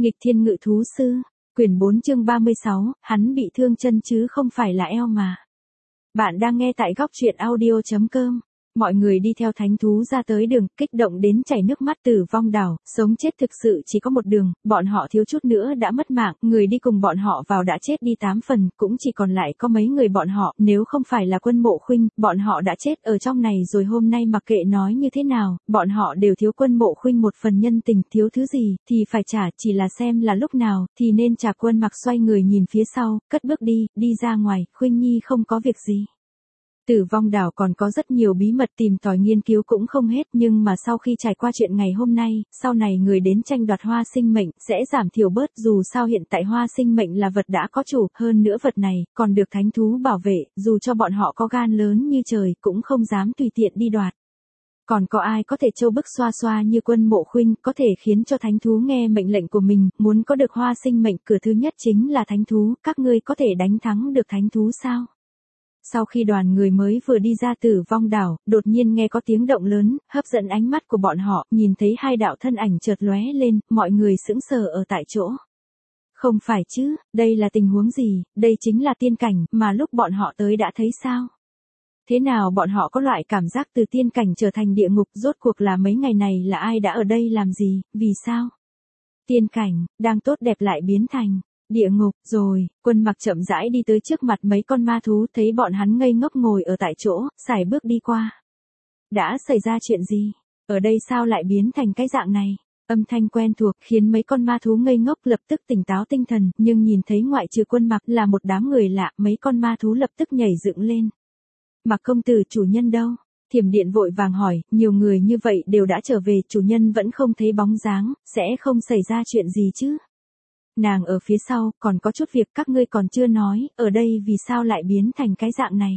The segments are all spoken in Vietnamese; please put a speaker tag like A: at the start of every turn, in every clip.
A: Nghịch thiên ngự thú sư, quyển 4 chương 36, hắn bị thương chân chứ không phải là eo mà. Bạn đang nghe tại góc truyện audio.com. Mọi người đi theo thánh thú ra tới đường, kích động đến chảy nước mắt. Tử vong đảo, sống chết thực sự chỉ có một đường, bọn họ thiếu chút nữa đã mất mạng, người đi cùng bọn họ vào đã chết đi 8 phần, cũng chỉ còn lại có mấy người bọn họ, nếu không phải là Quân Mộ Khuynh, bọn họ đã chết ở trong này rồi. Hôm nay mặc kệ nói như thế nào, bọn họ đều thiếu Quân Mộ Khuynh một phần nhân tình, thiếu thứ gì thì phải trả, chỉ là xem là lúc nào thì nên trả. Quân Mặc xoay người nhìn phía sau, cất bước đi ra ngoài. Khuynh Nhi không có việc gì. Tử vong đảo còn có rất nhiều bí mật tìm tòi nghiên cứu cũng không hết, nhưng mà sau khi trải qua chuyện ngày hôm nay, sau này người đến tranh đoạt hoa sinh mệnh sẽ giảm thiểu bớt, dù sao hiện tại hoa sinh mệnh là vật đã có chủ, hơn nữa vật này còn được thánh thú bảo vệ, dù cho bọn họ có gan lớn như trời cũng không dám tùy tiện đi đoạt. Còn có ai có thể trâu bức xoa xoa như Quân Mộ Khuynh, có thể khiến cho thánh thú nghe mệnh lệnh của mình, muốn có được hoa sinh mệnh, cửa thứ nhất chính là thánh thú, các ngươi có thể đánh thắng được thánh thú sao? Sau khi đoàn người mới vừa đi ra Tử vong đảo, đột nhiên nghe có tiếng động lớn, hấp dẫn ánh mắt của bọn họ, nhìn thấy hai đạo thân ảnh chợt lóe lên, mọi người sững sờ ở tại chỗ. Không phải chứ, đây là tình huống gì, đây chính là tiên cảnh, mà lúc bọn họ tới đã thấy sao? Thế nào bọn họ có loại cảm giác từ tiên cảnh trở thành địa ngục, rốt cuộc là mấy ngày này là ai đã ở đây làm gì, vì sao? Tiên cảnh, đang tốt đẹp lại biến thành địa ngục rồi. Quân Mặc chậm rãi đi tới trước mặt mấy con ma thú, thấy bọn hắn ngây ngốc ngồi ở tại chỗ, sải bước đi qua. Đã xảy ra chuyện gì? Ở đây sao lại biến thành cái dạng này? Âm thanh quen thuộc khiến mấy con ma thú ngây ngốc lập tức tỉnh táo tinh thần, nhưng nhìn thấy ngoại trừ Quân Mặc là một đám người lạ, mấy con ma thú lập tức nhảy dựng lên. Mặc công tử, chủ nhân đâu? Thiểm Điện vội vàng hỏi, nhiều người như vậy đều đã trở về, chủ nhân vẫn không thấy bóng dáng, sẽ không xảy ra chuyện gì chứ? Nàng ở phía sau, còn có chút việc các ngươi còn chưa nói, ở đây vì sao lại biến thành cái dạng này?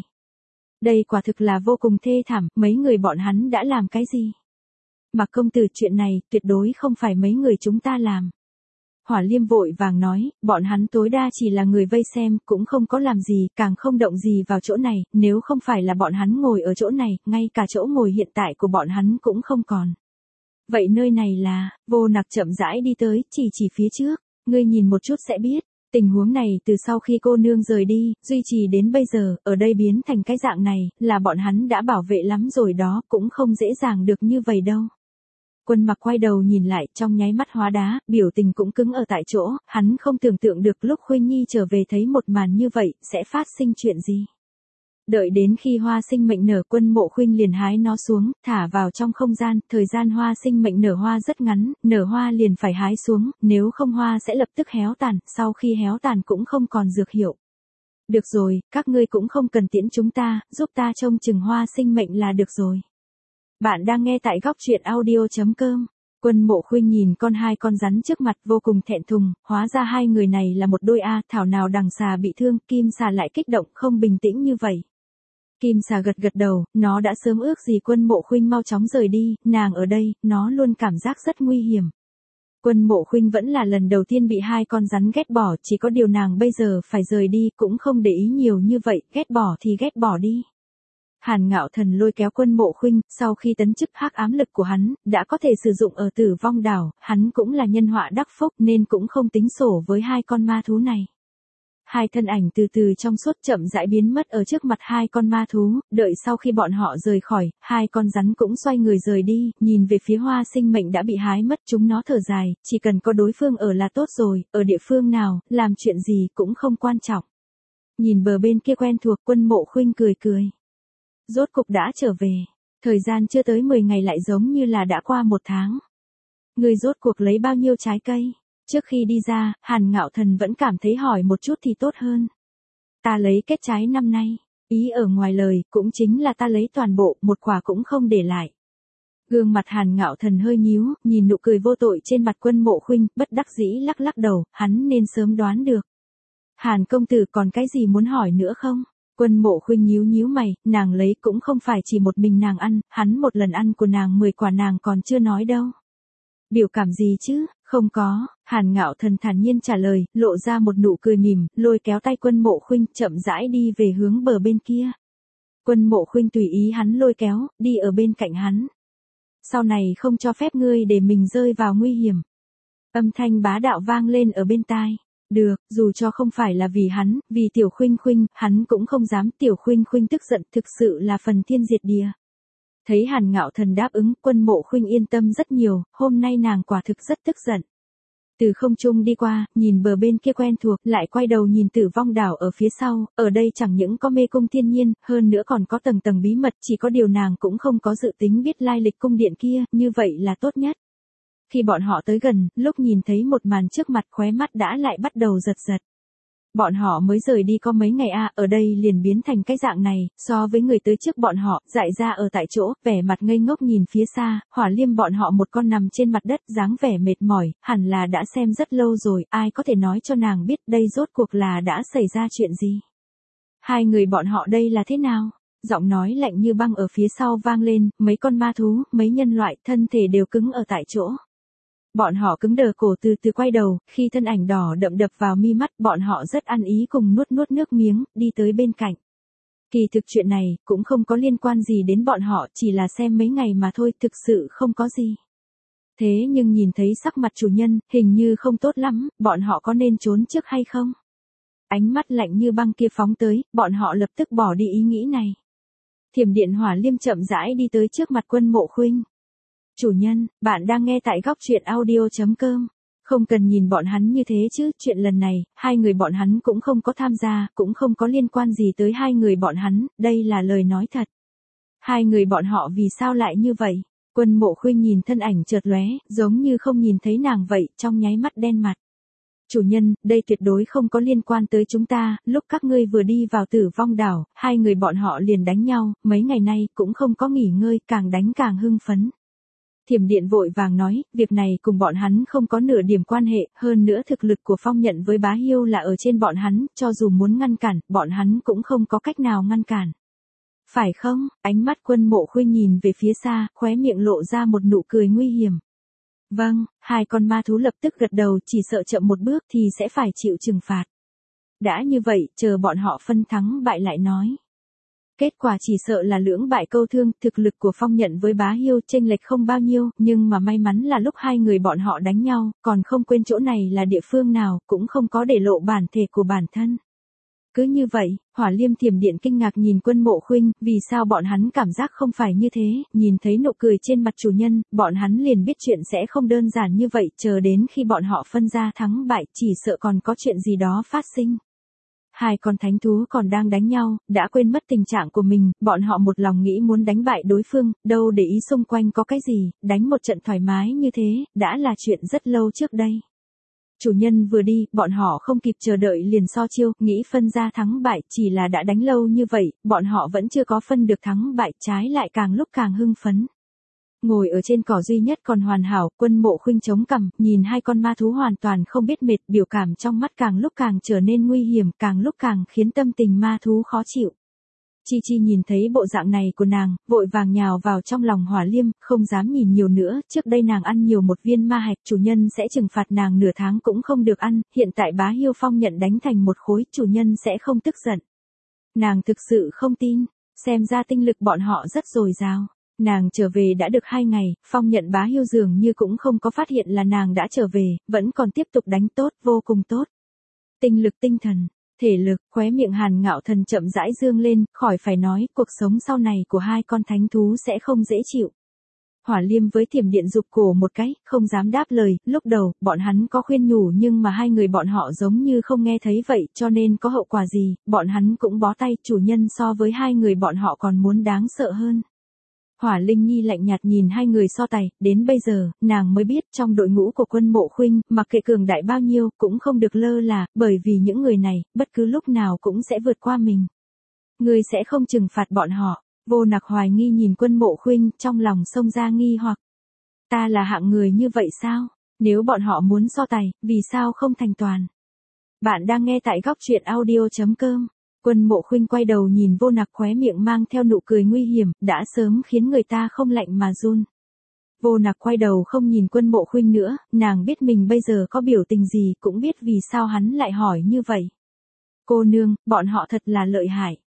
A: Đây quả thực là vô cùng thê thảm, mấy người bọn hắn đã làm cái gì? Mặc công tử, chuyện này tuyệt đối không phải mấy người chúng ta làm. Hỏa Liêm vội vàng nói, bọn hắn tối đa chỉ là người vây xem, cũng không có làm gì, càng không động gì vào chỗ này, nếu không phải là bọn hắn ngồi ở chỗ này, ngay cả chỗ ngồi hiện tại của bọn hắn cũng không còn. Vậy nơi này là, Vô Nặc chậm rãi đi tới, chỉ phía trước. Ngươi nhìn một chút sẽ biết, tình huống này từ sau khi cô nương rời đi, duy trì đến bây giờ, ở đây biến thành cái dạng này, là bọn hắn đã bảo vệ lắm rồi đó, cũng không dễ dàng được như vậy đâu. Quân Mặc quay đầu nhìn lại, trong nháy mắt hóa đá, biểu tình cũng cứng ở tại chỗ, hắn không tưởng tượng được lúc Khuynh Nhi trở về thấy một màn như vậy, sẽ phát sinh chuyện gì. Đợi đến khi hoa sinh mệnh nở, Quân Mộ Khuynh liền hái nó xuống, thả vào trong không gian, thời gian hoa sinh mệnh nở hoa rất ngắn, nở hoa liền phải hái xuống, nếu không hoa sẽ lập tức héo tàn, sau khi héo tàn cũng không còn dược hiệu. Được rồi, các ngươi cũng không cần tiễn chúng ta, giúp ta trông chừng hoa sinh mệnh là được rồi. Bạn đang nghe tại góc truyện audio.com. Quân Mộ Khuynh nhìn hai con rắn trước mặt vô cùng thẹn thùng, hóa ra hai người này là một đôi a, thảo nào đằng xà bị thương, Kim Xà lại kích động, không bình tĩnh như vậy. Kim Xà gật đầu, nó đã sớm ước gì Quân Mộ Khuynh mau chóng rời đi, nàng ở đây, nó luôn cảm giác rất nguy hiểm. Quân Mộ Khuynh vẫn là lần đầu tiên bị hai con rắn ghét bỏ, chỉ có điều nàng bây giờ phải rời đi, cũng không để ý nhiều như vậy, ghét bỏ thì ghét bỏ đi. Hàn Ngạo Thần lôi kéo Quân Mộ Khuynh, sau khi tấn chức hắc ám lực của hắn, đã có thể sử dụng ở Tử vong đảo, hắn cũng là nhân họa đắc phúc nên cũng không tính sổ với hai con ma thú này. Hai thân ảnh từ từ trong suốt chậm rãi biến mất ở trước mặt hai con ma thú, đợi sau khi bọn họ rời khỏi, hai con rắn cũng xoay người rời đi, nhìn về phía hoa sinh mệnh đã bị hái mất, chúng nó thở dài, chỉ cần có đối phương ở là tốt rồi, ở địa phương nào, làm chuyện gì cũng không quan trọng. Nhìn bờ bên kia quen thuộc, Quân Mộ Khuynh cười. Rốt cục đã trở về, thời gian chưa tới 10 ngày lại giống như là đã qua 1 tháng. Ngươi rốt cuộc lấy bao nhiêu trái cây? Trước khi đi ra, Hàn Ngạo Thần vẫn cảm thấy hỏi một chút thì tốt hơn. Ta lấy kết trái năm nay, ý ở ngoài lời, cũng chính là ta lấy toàn bộ, một quả cũng không để lại. Gương mặt Hàn Ngạo Thần hơi nhíu, nhìn nụ cười vô tội trên mặt Quân Mộ Khuynh, bất đắc dĩ lắc đầu, hắn nên sớm đoán được. Hàn công tử còn cái gì muốn hỏi nữa không? Quân Mộ Khuynh nhíu mày, nàng lấy cũng không phải chỉ một mình nàng ăn, hắn một lần ăn của nàng 10 quả nàng còn chưa nói đâu. Biểu cảm gì chứ, không có, Hàn Ngạo Thần thản nhiên trả lời, lộ ra một nụ cười mỉm, lôi kéo tay Quân Mộ Khuynh chậm rãi đi về hướng bờ bên kia. Quân Mộ Khuynh tùy ý hắn lôi kéo, đi ở bên cạnh hắn. Sau này không cho phép ngươi để mình rơi vào nguy hiểm. Âm thanh bá đạo vang lên ở bên tai. Được, dù cho không phải là vì hắn, vì Tiểu Khuynh Khuynh, hắn cũng không dám. Tiểu Khuynh Khuynh tức giận thực sự là phần thiên diệt địa. Thấy Hàn Ngạo Thần đáp ứng, Quân Mộ Khuynh yên tâm rất nhiều, hôm nay nàng quả thực rất tức giận. Từ không trung đi qua, nhìn bờ bên kia quen thuộc, lại quay đầu nhìn Tử Vong đảo ở phía sau, ở đây chẳng những có mê cung thiên nhiên, hơn nữa còn có tầng tầng bí mật, chỉ có điều nàng cũng không có dự tính biết lai lịch cung điện kia, như vậy là tốt nhất. Khi bọn họ tới gần, lúc nhìn thấy một màn trước mặt khóe mắt đã lại bắt đầu giật giật. Bọn họ mới rời đi có mấy ngày ở đây liền biến thành cái dạng này, so với người tới trước bọn họ, dại ra ở tại chỗ, vẻ mặt ngây ngốc nhìn phía xa, Hỏa Liêm bọn họ một con nằm trên mặt đất, dáng vẻ mệt mỏi, hẳn là đã xem rất lâu rồi, ai có thể nói cho nàng biết đây rốt cuộc là đã xảy ra chuyện gì. Hai người bọn họ đây là thế nào? Giọng nói lạnh như băng ở phía sau vang lên, mấy con ma thú, mấy nhân loại, thân thể đều cứng ở tại chỗ. Bọn họ cứng đờ cổ từ từ quay đầu, khi thân ảnh đỏ đậm đập vào mi mắt, bọn họ rất ăn ý cùng nuốt nuốt nước miếng, đi tới bên cạnh. Kỳ thực chuyện này, cũng không có liên quan gì đến bọn họ, chỉ là xem mấy ngày mà thôi, thực sự không có gì. Thế nhưng nhìn thấy sắc mặt chủ nhân, hình như không tốt lắm, bọn họ có nên trốn trước hay không? Ánh mắt lạnh như băng kia phóng tới, bọn họ lập tức bỏ đi ý nghĩ này. Thiểm điện Hỏa Liêm chậm rãi đi tới trước mặt Quân Mộ Khuynh. Chủ nhân, bạn đang nghe tại góc truyện audio.com. Không cần nhìn bọn hắn như thế chứ, chuyện lần này, hai người bọn hắn cũng không có tham gia, cũng không có liên quan gì tới hai người bọn hắn, đây là lời nói thật. Hai người bọn họ vì sao lại như vậy? Quân Mộ Khuynh nhìn thân ảnh chợt lóe, giống như không nhìn thấy nàng vậy, trong nháy mắt đen mặt. Chủ nhân, đây tuyệt đối không có liên quan tới chúng ta, lúc các ngươi vừa đi vào Tử Vong đảo, hai người bọn họ liền đánh nhau, mấy ngày nay cũng không có nghỉ ngơi, càng đánh càng hưng phấn. Thiểm điện vội vàng nói, việc này cùng bọn hắn không có nửa điểm quan hệ, hơn nữa thực lực của Phong Nhận với Bá Hiêu là ở trên bọn hắn, cho dù muốn ngăn cản, bọn hắn cũng không có cách nào ngăn cản. Phải không? Ánh mắt Quân Mộ Khuynh nhìn về phía xa, khóe miệng lộ ra một nụ cười nguy hiểm. Vâng, hai con ma thú lập tức gật đầu, chỉ sợ chậm một bước thì sẽ phải chịu trừng phạt. Đã như vậy, chờ bọn họ phân thắng bại lại nói. Kết quả chỉ sợ là lưỡng bại câu thương, thực lực của Phong Nhận với Bá Hiêu chênh lệch không bao nhiêu, nhưng mà may mắn là lúc hai người bọn họ đánh nhau, còn không quên chỗ này là địa phương nào, cũng không có để lộ bản thể của bản thân. Cứ như vậy, Hỏa Liêm Thiểm Điện kinh ngạc nhìn Quân Mộ Khuynh, vì sao bọn hắn cảm giác không phải như thế, nhìn thấy nụ cười trên mặt chủ nhân, bọn hắn liền biết chuyện sẽ không đơn giản như vậy, chờ đến khi bọn họ phân ra thắng bại, chỉ sợ còn có chuyện gì đó phát sinh. Hai con thánh thú còn đang đánh nhau, đã quên mất tình trạng của mình, bọn họ một lòng nghĩ muốn đánh bại đối phương, đâu để ý xung quanh có cái gì, đánh một trận thoải mái như thế, đã là chuyện rất lâu trước đây. Chủ nhân vừa đi, bọn họ không kịp chờ đợi liền so chiêu, nghĩ phân ra thắng bại, chỉ là đã đánh lâu như vậy, bọn họ vẫn chưa có phân được thắng bại, trái lại càng lúc càng hưng phấn. Ngồi ở trên cỏ duy nhất còn hoàn hảo, Quân Mộ Khuynh chống cằm, nhìn hai con ma thú hoàn toàn không biết mệt, biểu cảm trong mắt càng lúc càng trở nên nguy hiểm, càng lúc càng khiến tâm tình ma thú khó chịu. Chi Chi nhìn thấy bộ dạng này của nàng, vội vàng nhào vào trong lòng Hỏa Liêm, không dám nhìn nhiều nữa, trước đây nàng ăn nhiều một viên ma hạch, chủ nhân sẽ trừng phạt nàng nửa tháng cũng không được ăn, hiện tại Bá Hiêu Phong Nhận đánh thành một khối, chủ nhân sẽ không tức giận. Nàng thực sự không tin, xem ra tinh lực bọn họ rất dồi dào. Nàng trở về đã được 2 ngày, Phong Nhận Bá Hiêu dường như cũng không có phát hiện là nàng đã trở về, vẫn còn tiếp tục đánh tốt, vô cùng tốt. Tinh lực tinh thần, thể lực, khóe miệng Hàn Ngạo Thần chậm rãi dương lên, khỏi phải nói, cuộc sống sau này của hai con thánh thú sẽ không dễ chịu. Hỏa Liêm với Thiểm Điện rụt cổ một cái, không dám đáp lời, lúc đầu, bọn hắn có khuyên nhủ nhưng mà hai người bọn họ giống như không nghe thấy vậy, cho nên có hậu quả gì, bọn hắn cũng bó tay, chủ nhân so với hai người bọn họ còn muốn đáng sợ hơn. Hỏa Linh Nhi lạnh nhạt nhìn hai người so tài, đến bây giờ, nàng mới biết trong đội ngũ của Quân Mộ Khuynh, mặc kệ cường đại bao nhiêu, cũng không được lơ là, bởi vì những người này, bất cứ lúc nào cũng sẽ vượt qua mình. Người sẽ không trừng phạt bọn họ. Vô Nặc hoài nghi nhìn Quân Mộ Khuynh, trong lòng xông ra nghi hoặc. Ta là hạng người như vậy sao? Nếu bọn họ muốn so tài, vì sao không thành toàn? Bạn đang nghe tại góc truyện audio.com. Quân Mộ Khuynh quay đầu nhìn Vô Nặc, khóe miệng mang theo nụ cười nguy hiểm, đã sớm khiến người ta không lạnh mà run. Vô Nặc quay đầu không nhìn Quân Mộ Khuynh nữa, nàng biết mình bây giờ có biểu tình gì, cũng biết vì sao hắn lại hỏi như vậy. Cô nương, bọn họ thật là lợi hại.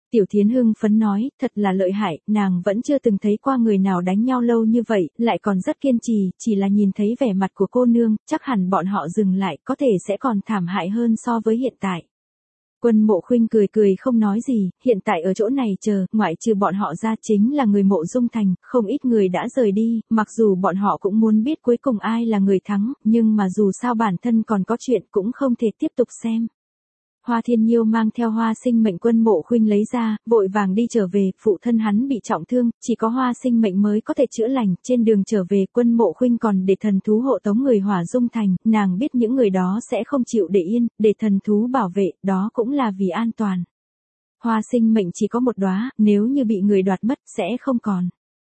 A: Tiểu Thiến hưng phấn nói, thật là lợi hại, nàng vẫn chưa từng thấy qua người nào đánh nhau lâu như vậy, lại còn rất kiên trì, chỉ là nhìn thấy vẻ mặt của cô nương, chắc hẳn bọn họ dừng lại, có thể sẽ còn thảm hại hơn so với hiện tại. Quân Mộ Khuynh cười cười không nói gì, hiện tại ở chỗ này chờ, ngoại trừ bọn họ ra chính là người Mộ Dung Thành, không ít người đã rời đi, mặc dù bọn họ cũng muốn biết cuối cùng ai là người thắng, nhưng mà dù sao bản thân còn có chuyện cũng không thể tiếp tục xem. Hoa Thiên Nhiêu mang theo Hoa Sinh Mệnh Quân Mộ Khuynh lấy ra, vội vàng đi trở về, phụ thân hắn bị trọng thương, chỉ có Hoa Sinh Mệnh mới có thể chữa lành, trên đường trở về Quân Mộ Khuynh còn để thần thú hộ tống người Hỏa Dung Thành, nàng biết những người đó sẽ không chịu để yên, để thần thú bảo vệ, đó cũng là vì an toàn. Hoa Sinh Mệnh chỉ có một đóa, nếu như bị người đoạt mất, sẽ không còn.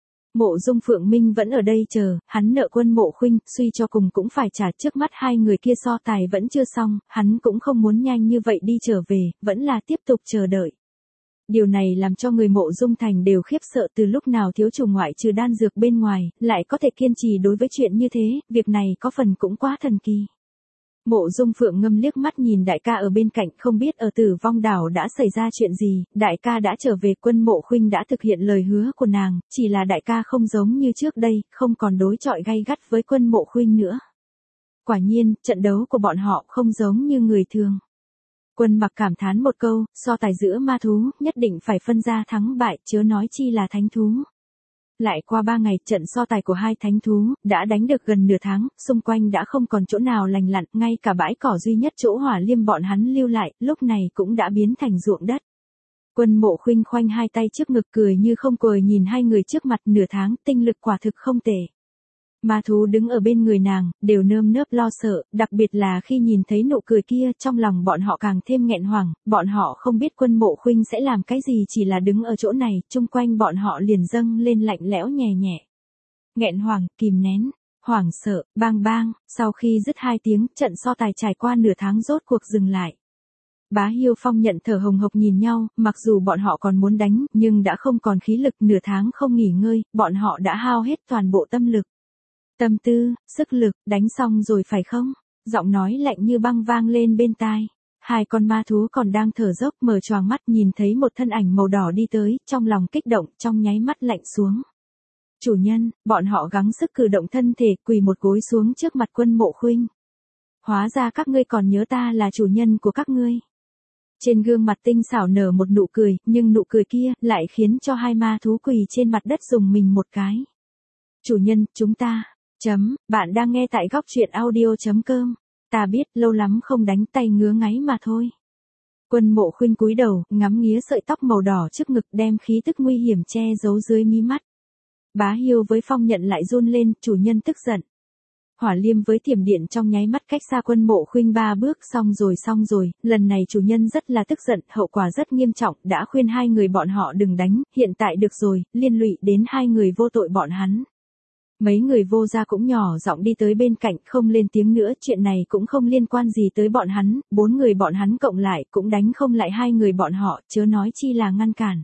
A: Mộ Dung Phượng Minh vẫn ở đây chờ, hắn nợ Quân Mộ Khuynh, suy cho cùng cũng phải trả, trước mắt hai người kia so tài vẫn chưa xong, hắn cũng không muốn nhanh như vậy đi trở về, vẫn là tiếp tục chờ đợi. Điều này làm cho người Mộ Dung Thành đều khiếp sợ, từ lúc nào thiếu chủ ngoại trừ đan dược bên ngoài, lại có thể kiên trì đối với chuyện như thế, việc này có phần cũng quá thần kỳ. Mộ Dung Phượng Ngâm liếc mắt nhìn đại ca ở bên cạnh, không biết ở Tử Vong Đảo đã xảy ra chuyện gì, đại ca đã trở về, Quân Mộ Khuynh đã thực hiện lời hứa của nàng, chỉ là đại ca không giống như trước đây, không còn đối chọi gay gắt với Quân Mộ Khuynh nữa. Quả nhiên, trận đấu của bọn họ không giống như người thường. Quân Mặc cảm thán một câu, so tài giữa ma thú, nhất định phải phân ra thắng bại, chớ nói chi là thánh thú. Lại qua 3 ngày, trận so tài của hai thánh thú, đã đánh được gần nửa tháng, xung quanh đã không còn chỗ nào lành lặn, ngay cả bãi cỏ duy nhất chỗ Hỏa Liêm bọn hắn lưu lại, lúc này cũng đã biến thành ruộng đất. Quân Mộ Khuynh khoanh hai tay trước ngực cười như không cười nhìn hai người trước mặt, nửa tháng, tinh lực quả thực không tệ. Ma thú đứng ở bên người nàng, đều nơm nớp lo sợ, đặc biệt là khi nhìn thấy nụ cười kia, trong lòng bọn họ càng thêm nghẹn hoảng, bọn họ không biết Quân Mộ Khuynh sẽ làm cái gì, chỉ là đứng ở chỗ này, chung quanh bọn họ liền dâng lên lạnh lẽo nhẹ nhẹ. Nghẹn hoảng, kìm nén, hoảng sợ, bang bang, sau khi dứt 2 tiếng, trận so tài trải qua nửa tháng rốt cuộc dừng lại. Bá Hiêu Phong Nhận thở hồng hộc nhìn nhau, mặc dù bọn họ còn muốn đánh, nhưng đã không còn khí lực, nửa tháng không nghỉ ngơi, bọn họ đã hao hết toàn bộ tâm lực. Tâm tư, sức lực, đánh xong rồi phải không? Giọng nói lạnh như băng vang lên bên tai. Hai con ma thú còn đang thở dốc, mở choàng mắt nhìn thấy một thân ảnh màu đỏ đi tới, trong lòng kích động, trong nháy mắt lạnh xuống. Chủ nhân, bọn họ gắng sức cử động thân thể, quỳ một gối xuống trước mặt Quân Mộ Khuynh. Hóa ra các ngươi còn nhớ ta là chủ nhân của các ngươi. Trên gương mặt tinh xảo nở một nụ cười, nhưng nụ cười kia lại khiến cho hai ma thú quỳ trên mặt đất dùng mình một cái. Chủ nhân, chúng ta. Bạn đang nghe tại góc truyện audio.com. Ta biết, lâu lắm không đánh, tay ngứa ngáy mà thôi. Quân Mộ Khuynh cúi đầu, ngắm nghía sợi tóc màu đỏ trước ngực, đem khí tức nguy hiểm che giấu dưới mí mắt. Bá Hiêu với Phong Nhận lại run lên, chủ nhân tức giận. Hỏa Liêm với Thiểm Điện trong nháy mắt cách xa Quân Mộ Khuynh 3 bước, xong rồi, lần này chủ nhân rất là tức giận, hậu quả rất nghiêm trọng, đã khuyên hai người bọn họ đừng đánh, hiện tại được rồi, liên lụy đến hai người vô tội bọn hắn. Mấy người vô gia cũng nhỏ giọng đi tới bên cạnh, không lên tiếng nữa, chuyện này cũng không liên quan gì tới bọn hắn, 4 người bọn hắn cộng lại cũng đánh không lại hai người bọn họ, chớ nói chi là ngăn cản.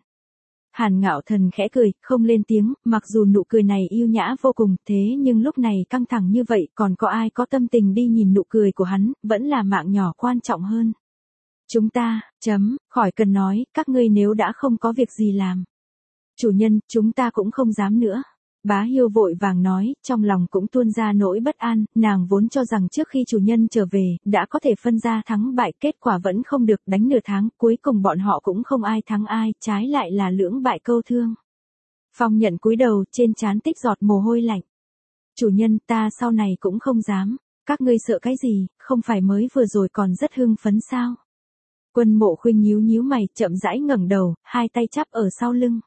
A: Hàn Ngạo Thần khẽ cười, không lên tiếng, mặc dù nụ cười này yêu nhã vô cùng, thế nhưng lúc này căng thẳng như vậy, còn có ai có tâm tình đi nhìn nụ cười của hắn, vẫn là mạng nhỏ quan trọng hơn. Chúng ta, khỏi cần nói, các ngươi nếu đã không có việc gì làm. Chủ nhân, chúng ta cũng không dám nữa. Bá Hiêu vội vàng nói, trong lòng cũng tuôn ra nỗi bất an, nàng vốn cho rằng trước khi chủ nhân trở về, đã có thể phân ra thắng bại, kết quả vẫn không được, đánh nửa tháng, cuối cùng bọn họ cũng không ai thắng ai, trái lại là lưỡng bại câu thương. Phong Nhận cúi đầu, trên trán tích giọt mồ hôi lạnh. Chủ nhân, ta sau này cũng không dám, các ngươi sợ cái gì, không phải mới vừa rồi còn rất hưng phấn sao? Quân Mộ Khuynh nhíu nhíu mày, chậm rãi ngẩng đầu, hai tay chắp ở sau lưng.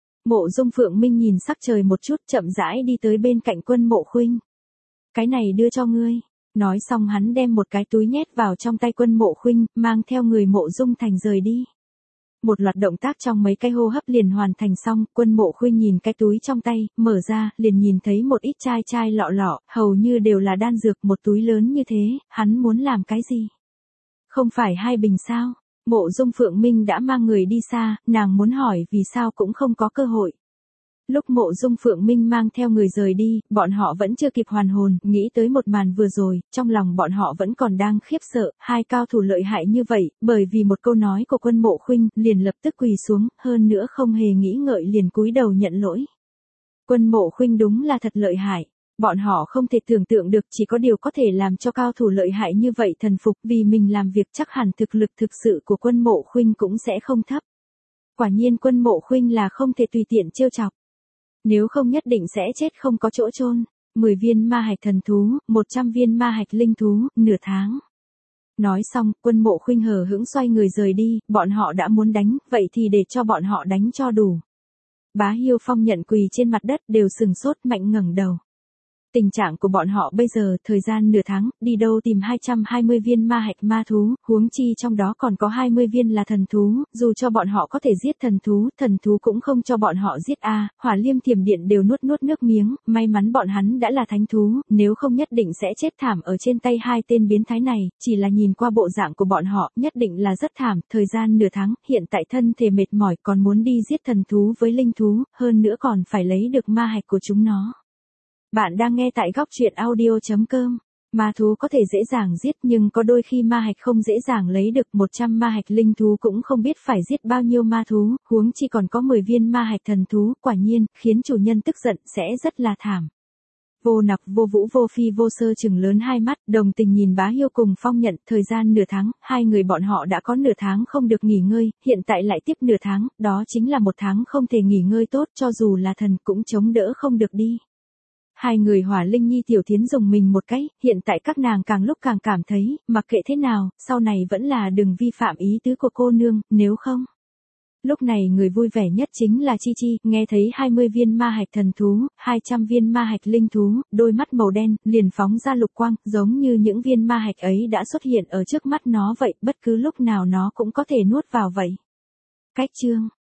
A: Mộ Dung Phượng Minh nhìn sắc trời một chút, chậm rãi đi tới bên cạnh Quân Mộ Khuynh. Cái này đưa cho ngươi. Nói xong hắn đem một cái túi nhét vào trong tay Quân Mộ Khuynh, mang theo người Mộ Dung Thành rời đi. Một loạt động tác trong mấy cái hô hấp liền hoàn thành xong, Quân Mộ Khuynh nhìn cái túi trong tay, mở ra, liền nhìn thấy một ít chai lọ lọ, hầu như đều là đan dược, một túi lớn như thế, hắn muốn làm cái gì? Không phải 2 bình sao? Mộ Dung Phượng Minh đã mang người đi xa, nàng muốn hỏi vì sao cũng không có cơ hội. Lúc Mộ Dung Phượng Minh mang theo người rời đi, bọn họ vẫn chưa kịp hoàn hồn, nghĩ tới một màn vừa rồi, trong lòng bọn họ vẫn còn đang khiếp sợ, hai cao thủ lợi hại như vậy, bởi vì một câu nói của Quân Mộ Khuynh, liền lập tức quỳ xuống, hơn nữa không hề nghĩ ngợi liền cúi đầu nhận lỗi. Quân Mộ Khuynh đúng là thật lợi hại. Bọn họ không thể tưởng tượng được, chỉ có điều có thể làm cho cao thủ lợi hại như vậy thần phục, vì mình làm việc chắc hẳn thực lực thực sự của Quân Mộ Khuynh cũng sẽ không thấp. Quả nhiên Quân Mộ Khuynh là không thể tùy tiện trêu chọc. Nếu không nhất định sẽ chết không có chỗ chôn. 10 viên ma hạch thần thú, 100 viên ma hạch linh thú, nửa tháng. Nói xong, Quân Mộ Khuynh hờ hững xoay người rời đi, bọn họ đã muốn đánh, vậy thì để cho bọn họ đánh cho đủ. Bá Hiêu Phong nhận quỳ trên mặt đất đều sừng sốt mạnh ngẩng đầu. Tình trạng của bọn họ bây giờ, thời gian nửa tháng, đi đâu tìm 220 viên ma hạch ma thú, huống chi trong đó còn có 20 viên là thần thú, dù cho bọn họ có thể giết thần thú cũng không cho bọn họ giết a. Hỏa Liêm Thiểm Điện đều nuốt nước miếng, may mắn bọn hắn đã là thánh thú, nếu không nhất định sẽ chết thảm ở trên tay hai tên biến thái này, chỉ là nhìn qua bộ dạng của bọn họ, nhất định là rất thảm, thời gian nửa tháng, hiện tại thân thể mệt mỏi còn muốn đi giết thần thú với linh thú, hơn nữa còn phải lấy được ma hạch của chúng nó. Bạn đang nghe tại góc truyện audio.com. Ma thú có thể dễ dàng giết nhưng có đôi khi ma hạch không dễ dàng lấy được, 100 ma hạch linh thú cũng không biết phải giết bao nhiêu ma thú, huống chi còn có 10 viên ma hạch thần thú, quả nhiên, khiến chủ nhân tức giận sẽ rất là thảm. Vô Nặc, Vô Vũ, Vô Phi, Vô Sơ chừng lớn hai mắt, đồng tình nhìn Bá Hiêu cùng Phong Nhận, thời gian nửa tháng, hai người bọn họ đã có nửa tháng không được nghỉ ngơi, hiện tại lại tiếp nửa tháng, đó chính là một tháng không thể nghỉ ngơi tốt, cho dù là thần cũng chống đỡ không được đi. Hai người Hỏa Linh Nhi Tiểu Thiến dùng mình một cái, hiện tại các nàng càng lúc càng cảm thấy, mặc kệ thế nào, sau này vẫn là đừng vi phạm ý tứ của cô nương, nếu không. Lúc này người vui vẻ nhất chính là Chi Chi, nghe thấy 20 viên ma hạch thần thú, 200 viên ma hạch linh thú, đôi mắt màu đen, liền phóng ra lục quang, giống như những viên ma hạch ấy đã xuất hiện ở trước mắt nó vậy, bất cứ lúc nào nó cũng có thể nuốt vào vậy. Cách chương